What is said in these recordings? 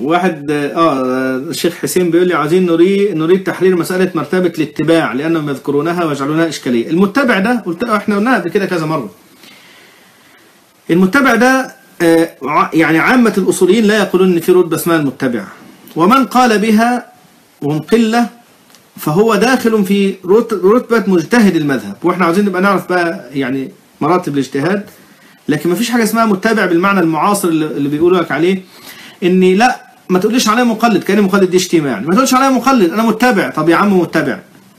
واحد الشيخ حسين بيقول لي عايزين نريد تحرير مسألة مرتبة الاتباع لأنهم يذكرونها ويجعلونها إشكالية. المتبع ده احنا قلناها قبل كده كذا مرة. المتبع ده يعني عامة الأصوليين لا يقولون إن في رتبة اسمها المتبع، ومن قال بها وهم قلة فهو داخل في رتبة مجتهد المذهب، واحنا عاوزين نبقى نعرف بقى يعني مراتب الاجتهاد. لكن ما فيش حاجة اسمها متبع بالمعنى المعاصر اللي بيقولوا لك عليه، إني لا ما تقوليش عليا مقلد كأن مقلد دي شتيمة، يعني ما تقولش عليا مقلد أنا متبع. طب يا عم متبع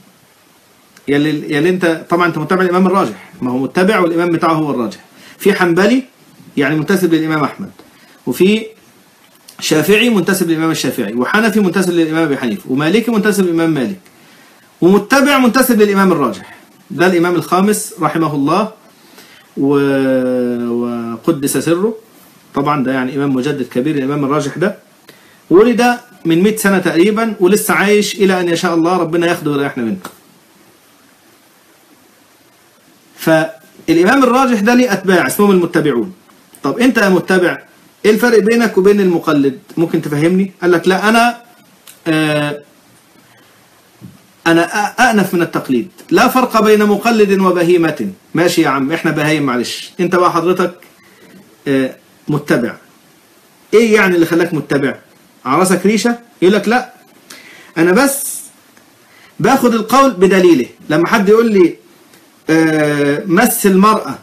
يلي أنت طبعا أنت متبع الإمام الراجح، ما هو متبع والإمام بتاعه هو الراجح. في حنبلي يعني منتسب للإمام أحمد، وفي شافعي منتسب للإمام الشافعي، وحنفي منتسب للإمام أبي حنيفة، ومالكي منتسب للإمام مالك، ومتبع منتسب للإمام الراجح. ده الإمام الخامس رحمه الله وقدس سره. طبعا ده يعني إمام مجدد كبير الإمام الراجح ده، ولد من 100 سنة تقريبا ولسه عايش إلى أن يشاء الله ربنا ياخده ويريحنا منه. فالإمام الراجح ده ليه أتباع اسمهم المتبعون. طب أنت يا متبع إيه الفرق بينك وبين المقلد؟ ممكن تفهمني؟ قال لك لا أنا أأنف من التقليد، لا فرق بين مقلد وبهيمة. ماشي يا عم إحنا بهايم معلش، أنت بقى حضرتك متبع. إيه يعني اللي خلاك متبع؟ على راسك ريشة؟ يقول لك لا أنا بس باخد القول بدليله. لما حد يقول لي مس المرأة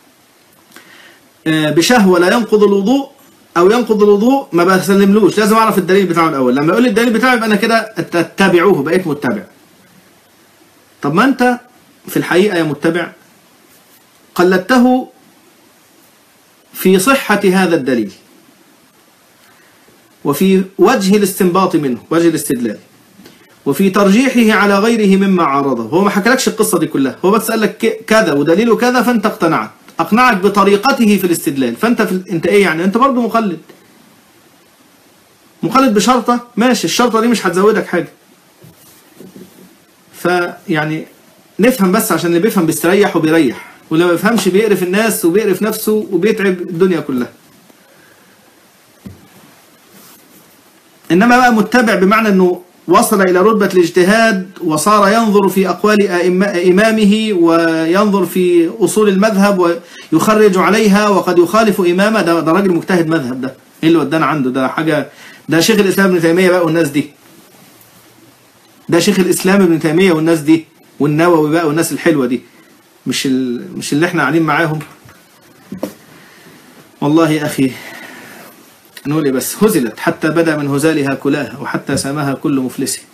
بشهوة لا ينقض الوضوء أو ينقض الوضوء ما بسلملوش، لازم أعرف الدليل بتاعه الأول. لما يقول لي الدليل بتاعه يبقى أنا كده اتبعوه بقيت متبع. طب ما أنت في الحقيقة يا متبع قلدته في صحة هذا الدليل وفي وجه الاستنباط منه، وجه الاستدلال، وفي ترجيحه على غيره مما عارضه. هو ما حكالكش القصة دي كلها، هو بس قال لك كذا ودليله كذا فأنت اقتنعت، أقنعك بطريقته في الاستدلال. فأنت أنت إيه يعني؟ أنت برضه مقلد بشرطة، ماشي الشرطة دي مش هتزودك حاجة. فيعني نفهم بس عشان اللي بيفهم بيستريح وبيريح، واللي ما بيفهمش بيقرف الناس وبيقرف نفسه وبيتعب الدنيا كلها. إنما بقى متبع بمعنى أنه وصل إلى رتبة الاجتهاد وصار ينظر في أقوال إمامه وينظر في أصول المذهب ويخرج عليها وقد يخالف إمامه. ده راجل مجتهد مذهب. ده إيه اللي ودانا عنده؟ ده حاجة، ده شيخ الإسلام ابن تيمية بقى والناس دي، ده شيخ الإسلام ابن تيمية والناس دي، والنووي بقى والناس الحلوة دي، مش اللي احنا قاعدين معاهم. والله يا أخي نقول بس هزلت حتى بدا من هزالها كلاها وحتى سامها كل مفلس.